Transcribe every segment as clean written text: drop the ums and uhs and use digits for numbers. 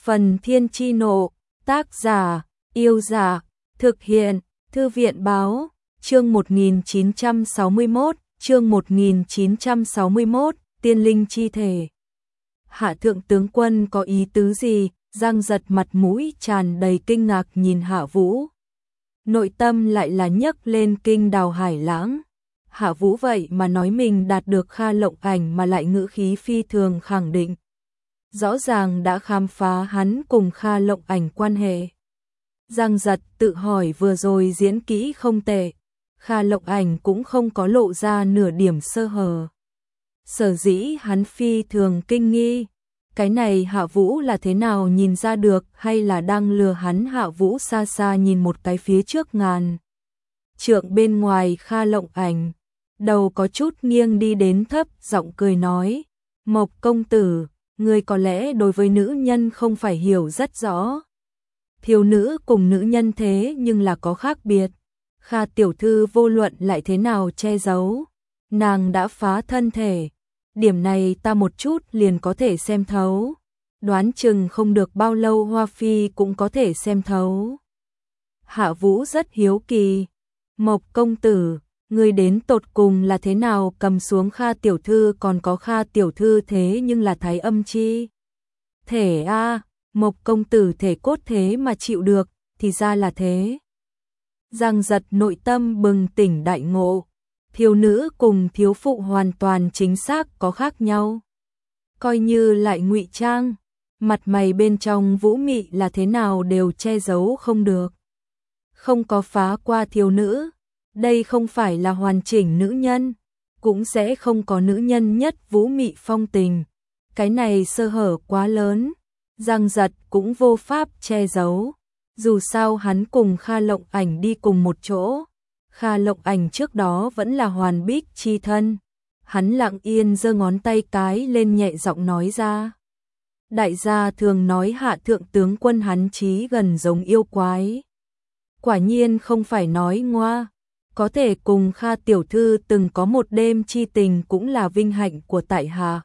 Phần Thiên Chi Nộ, tác giả, Yêu Giả, thực hiện, Thư viện Báo, chương 1961, Tiên Linh Chi Thể. Hạ thượng tướng quân có ý tứ gì? Giang Giật mặt mũi tràn đầy kinh ngạc nhìn Hạ Vũ. Nội tâm lại là nhấc lên kinh đào hải lãng. Hạ Vũ vậy mà nói mình đạt được Kha Lộng Ảnh mà lại ngữ khí phi thường khẳng định. Rõ ràng đã khám phá hắn cùng Kha Lộng Ảnh quan hệ. Giang Giật tự hỏi vừa rồi diễn kỹ không tệ, Kha Lộng Ảnh cũng không có lộ ra nửa điểm sơ hở. Sở dĩ hắn phi thường kinh nghi, cái này Hạ Vũ là thế nào nhìn ra được, hay là đang lừa hắn? Hạ Vũ xa xa nhìn một cái phía trước ngàn trượng bên ngoài Kha Lộng Ảnh, đầu có chút nghiêng đi đến thấp giọng cười nói, Mộc công tử, người có lẽ đối với nữ nhân không phải hiểu rất rõ. Thiếu nữ cùng nữ nhân thế nhưng là có khác biệt. Kha tiểu thư vô luận lại thế nào che giấu, nàng đã phá thân thể. Điểm này ta một chút liền có thể xem thấu. Đoán chừng không được bao lâu Hoa Phi cũng có thể xem thấu. Hạ Vũ rất hiếu kỳ. Mộc công tử, người đến tột cùng là thế nào cầm xuống Kha tiểu thư? Còn có Kha tiểu thư thế nhưng là thái âm chi thể a, Mộc công tử thể cốt thế mà chịu được, thì ra là thế. Giang Giật nội tâm bừng tỉnh đại ngộ. Thiếu nữ cùng thiếu phụ hoàn toàn chính xác có khác nhau. Coi như lại ngụy trang, mặt mày bên trong vũ mị là thế nào đều che giấu không được. Không có phá qua thiếu nữ, đây không phải là hoàn chỉnh nữ nhân, cũng sẽ không có nữ nhân nhất vũ mị phong tình. Cái này sơ hở quá lớn, Giang Giật cũng vô pháp che giấu. Dù sao hắn cùng Kha Lộng Ảnh đi cùng một chỗ. Kha Lộng Ảnh trước đó vẫn là hoàn bích chi thân. Hắn lặng yên giơ ngón tay cái lên nhẹ giọng nói ra. Đại gia thường nói Hạ thượng tướng quân hắn chí gần giống yêu quái. Quả nhiên không phải nói ngoa. Có thể cùng Kha tiểu thư từng có một đêm chi tình cũng là vinh hạnh của tại hạ.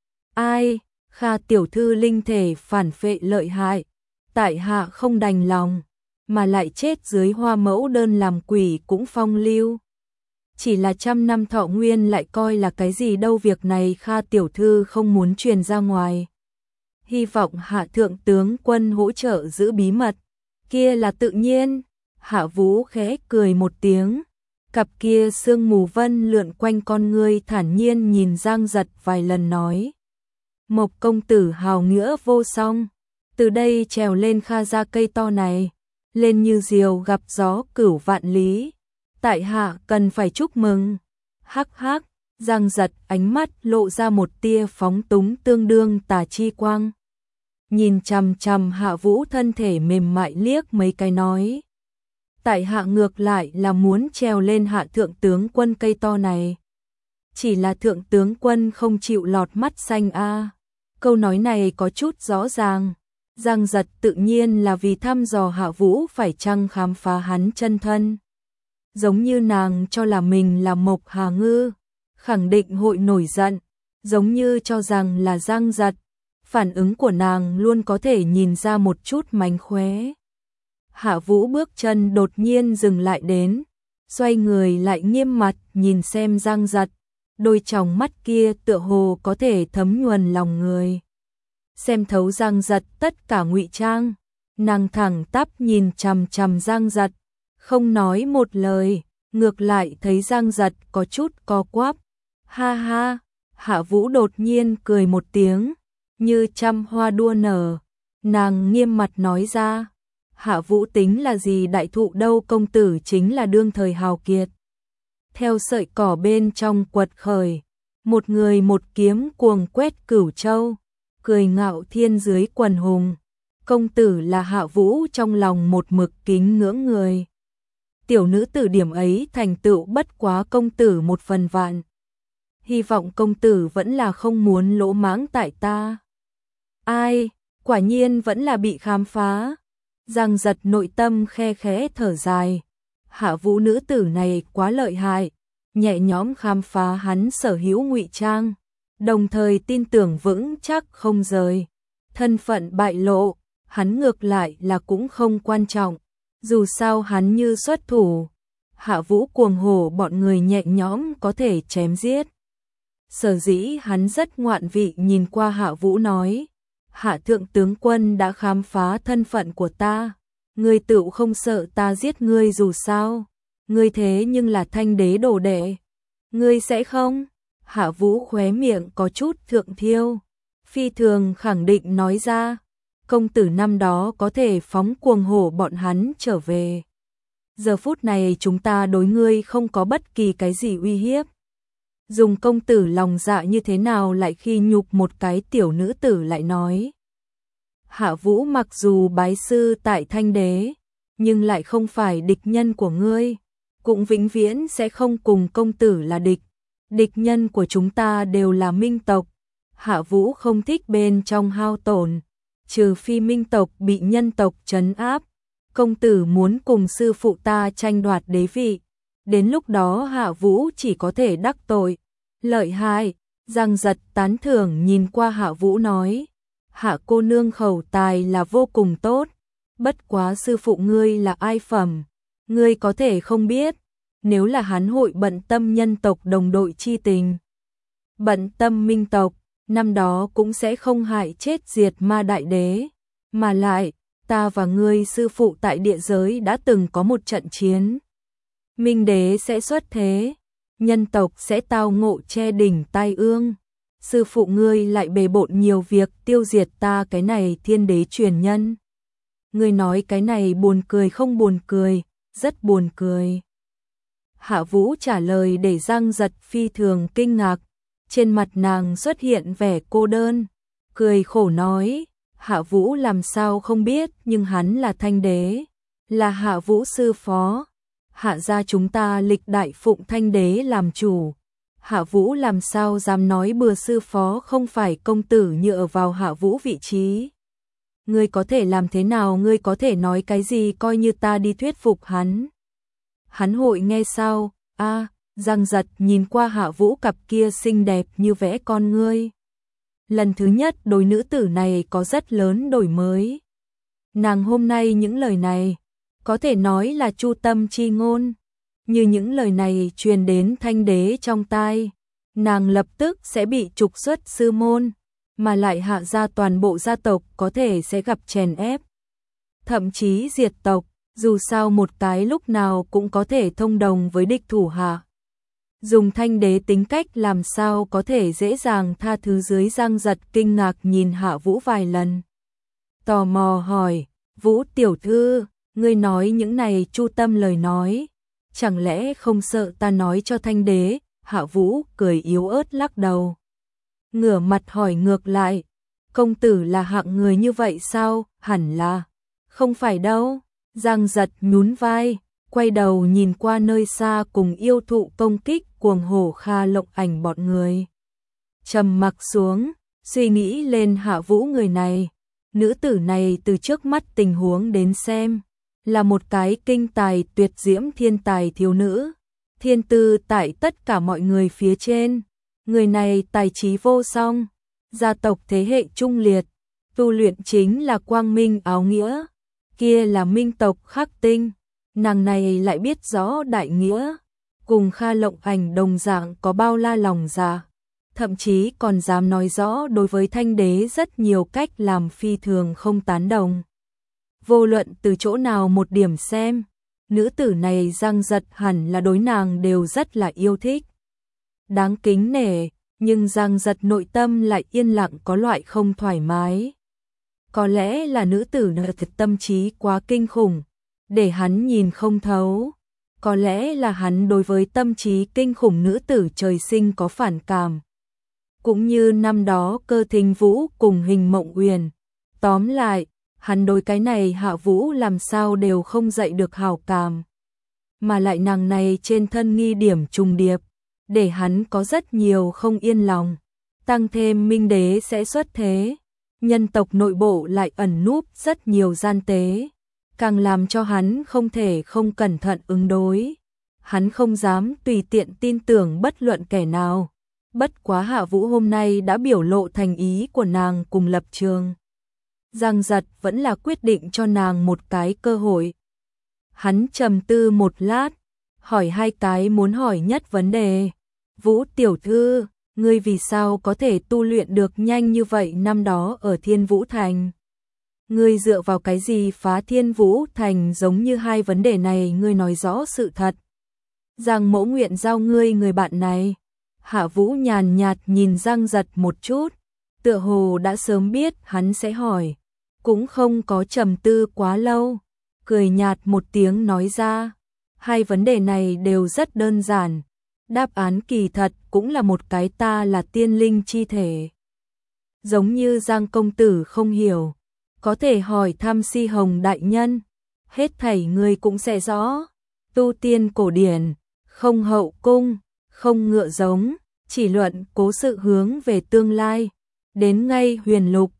Ai, Kha tiểu thư linh thể phản phệ lợi hại. Tại hạ không đành lòng, mà lại chết dưới hoa mẫu đơn làm quỷ cũng phong lưu. Chỉ là 100 năm thọ nguyên lại coi là cái gì đâu, việc này Kha tiểu thư không muốn truyền ra ngoài. Hy vọng Hạ thượng tướng quân hỗ trợ giữ bí mật. Kia là tự nhiên. Hạ Vũ khẽ cười một tiếng. Cặp kia sương mù vân lượn quanh con ngươi thản nhiên nhìn Giang Giật vài lần nói. Mộc công tử hào nghĩa vô song. Từ đây trèo lên Kha ra cây to này, lên như diều gặp gió cửu vạn lý. Tại hạ cần phải chúc mừng. Hắc hắc, Giang Giật ánh mắt lộ ra một tia phóng túng tương đương tà chi quang. Nhìn chằm chằm Hạ Vũ thân thể mềm mại liếc mấy cái nói. Tại hạ ngược lại là muốn trèo lên Hạ thượng tướng quân cây to này. Chỉ là thượng tướng quân không chịu lọt mắt xanh a. Câu nói này có chút rõ ràng. Giang Giật tự nhiên là vì thăm dò Hạ Vũ phải chăng khám phá hắn chân thân. Giống như nàng cho là mình là Mộc Hà Ngư, khẳng định hội nổi giận, giống như cho rằng là Giang Giật, phản ứng của nàng luôn có thể nhìn ra một chút mánh khóe. Hạ Vũ bước chân đột nhiên dừng lại đến, xoay người lại nghiêm mặt nhìn xem Giang Giật, đôi tròng mắt kia tựa hồ có thể thấm nhuần lòng người. Xem thấu Giang Giật tất cả ngụy trang, nàng thẳng tắp nhìn chằm chằm Giang Giật, không nói một lời, ngược lại thấy Giang Giật có chút co quắp. Ha ha, Hạ Vũ đột nhiên cười một tiếng, như trăm hoa đua nở, nàng nghiêm mặt nói ra, Hạ Vũ tính là gì đại thụ đâu, công tử chính là đương thời hào kiệt. Theo sợi cỏ bên trong quật khởi, một người một kiếm cuồng quét cửu châu. Cười ngạo thiên dưới quần hùng, công tử là Hạ Vũ trong lòng một mực kính ngưỡng người. Tiểu nữ tử điểm ấy thành tựu bất quá công tử 1/1000. Hy vọng công tử vẫn là không muốn lỗ mãng tại ta. Ai, quả nhiên vẫn là bị khám phá. Giang Giật nội tâm khe khẽ thở dài. Hạ Vũ nữ tử này quá lợi hại, nhẹ nhõm khám phá hắn sở hữu ngụy trang. Đồng thời tin tưởng vững chắc không rời. Thân phận bại lộ, hắn ngược lại là cũng không quan trọng, dù sao hắn như xuất thủ, Hạ Vũ cuồng hổ bọn người nhẹ nhõm có thể chém giết. Sở dĩ hắn rất ngoạn vị nhìn qua Hạ Vũ nói, Hạ thượng tướng quân đã khám phá thân phận của ta, ngươi tựu không sợ ta giết ngươi dù sao, ngươi thế nhưng là Thanh đế đồ đệ, ngươi sẽ không? Hạ Vũ khóe miệng có chút thượng thiêu, phi thường khẳng định nói ra, công tử năm đó có thể phóng cuồng hổ bọn hắn trở về. Giờ phút này chúng ta đối ngươi không có bất kỳ cái gì uy hiếp. Dùng công tử lòng dạ như thế nào lại khi nhục một cái tiểu nữ tử lại nói. Hạ Vũ mặc dù bái sư tại Thanh đế, nhưng lại không phải địch nhân của ngươi, cũng vĩnh viễn sẽ không cùng công tử là địch. Địch nhân của chúng ta đều là Minh tộc. Hạ Vũ không thích bên trong hao tổn, trừ phi Minh tộc bị nhân tộc trấn áp. Công tử muốn cùng sư phụ ta tranh đoạt đế vị, đến lúc đó Hạ Vũ chỉ có thể đắc tội. Lợi hại, Giang Giật tán thưởng nhìn qua Hạ Vũ nói, Hạ cô nương khẩu tài là vô cùng tốt, bất quá sư phụ ngươi là ai phẩm, ngươi có thể không biết, nếu là hắn hội bận tâm nhân tộc đồng đội chi tình. Bận tâm Minh tộc, năm đó cũng sẽ không hại chết diệt ma đại đế, mà lại, ta và ngươi sư phụ tại địa giới đã từng có một trận chiến. Minh đế sẽ xuất thế, nhân tộc sẽ tao ngộ che đỉnh tai ương. Sư phụ ngươi lại bề bộn nhiều việc tiêu diệt ta cái này thiên đế truyền nhân. Ngươi nói cái này buồn cười không buồn cười, rất buồn cười. Hạ Vũ trả lời để Giang Giật phi thường kinh ngạc, trên mặt nàng xuất hiện vẻ cô đơn, cười khổ nói, Hạ Vũ làm sao không biết, nhưng hắn là Thanh đế, là Hạ Vũ sư phó. Hạ gia chúng ta lịch đại phụng Thanh đế làm chủ, Hạ Vũ làm sao dám nói bừa sư phó không phải công tử nhựa vào Hạ Vũ vị trí. Ngươi có thể làm thế nào, ngươi có thể nói cái gì, coi như ta đi thuyết phục hắn. Hắn hội nghe sao? Giang Giật nhìn qua Hạ Vũ cặp kia xinh đẹp như vẽ con ngươi. Lần thứ nhất đối nữ tử này có rất lớn đổi mới. Nàng hôm nay những lời này, có thể nói là chu tâm chi ngôn. Như những lời này truyền đến Thanh đế trong tai, nàng lập tức sẽ bị trục xuất sư môn, mà lại Hạ gia toàn bộ gia tộc có thể sẽ gặp chèn ép. Thậm chí diệt tộc, dù sao một cái lúc nào cũng có thể thông đồng với địch thủ Hạ. Dùng Thanh đế tính cách làm sao có thể dễ dàng tha thứ dưới. Giang Giật kinh ngạc nhìn Hạ Vũ vài lần. Tò mò hỏi, Vũ tiểu thư, ngươi nói những này chu tâm lời nói, chẳng lẽ không sợ ta nói cho Thanh đế? Hạ Vũ cười yếu ớt lắc đầu. Ngửa mặt hỏi ngược lại, công tử là hạng người như vậy sao? Hẳn là, không phải đâu. Giang Giật nhún vai, quay đầu nhìn qua nơi xa cùng yêu thụ công kích cuồng hổ Kha Lộng Ảnh bọn người. Trầm mặc xuống, suy nghĩ lên Hạ Vũ người này, nữ tử này từ trước mắt tình huống đến xem, là một cái kinh tài tuyệt diễm thiên tài thiếu nữ, thiên tư tại tất cả mọi người phía trên. Người này tài trí vô song, gia tộc thế hệ trung liệt, tu luyện chính là quang minh áo nghĩa, kia là Minh tộc Khắc Tinh, nàng này lại biết rõ đại nghĩa, cùng Kha Lộng Ảnh đồng dạng có bao la lòng dạ, thậm chí còn dám nói rõ đối với Thanh đế rất nhiều cách làm phi thường không tán đồng. Vô luận từ chỗ nào một điểm xem, nữ tử này Giang Giật hẳn là đối nàng đều rất là yêu thích. Đáng kính nể, nhưng Giang Giật nội tâm lại yên lặng có loại không thoải mái. Có lẽ là nữ tử này tâm trí quá kinh khủng, để hắn nhìn không thấu. Có lẽ là hắn đối với tâm trí kinh khủng nữ tử trời sinh có phản cảm. Cũng như năm đó Cơ Thính Vũ cùng Hình Mộng Uyển. Tóm lại, hắn đối cái này Hạ Vũ làm sao đều không dậy được hảo cảm. Mà lại nàng này trên thân nghi điểm trùng điệp, để hắn có rất nhiều không yên lòng. Tăng thêm Minh đế sẽ xuất thế, nhân tộc nội bộ lại ẩn núp rất nhiều gian tế, càng làm cho hắn không thể không cẩn thận ứng đối. Hắn không dám tùy tiện tin tưởng bất luận kẻ nào. Bất quá Hạ Vũ hôm nay đã biểu lộ thành ý của nàng cùng lập trường. Giang Giật vẫn là quyết định cho nàng một cái cơ hội. Hắn trầm tư một lát, hỏi hai cái muốn hỏi nhất vấn đề. Vũ tiểu thư, ngươi vì sao có thể tu luyện được nhanh như vậy năm đó ở Thiên Vũ Thành? Ngươi dựa vào cái gì phá Thiên Vũ Thành? Giống như hai vấn đề này ngươi nói rõ sự thật. Giang mẫu nguyện giao ngươi người bạn này. Hạ Vũ nhàn nhạt nhìn Giang Giật một chút, tựa hồ đã sớm biết hắn sẽ hỏi, cũng không có trầm tư quá lâu, cười nhạt một tiếng nói ra, hai vấn đề này đều rất đơn giản, đáp án kỳ thật cũng là một cái, ta là tiên linh chi thể. Giống như Giang công tử không hiểu, có thể hỏi thăm Si Hồng đại nhân, hết thảy người cũng sẽ rõ. Tu tiên cổ điển, không hậu cung, không ngựa giống, chỉ luận cố sự hướng về tương lai. Đến ngay huyền lục,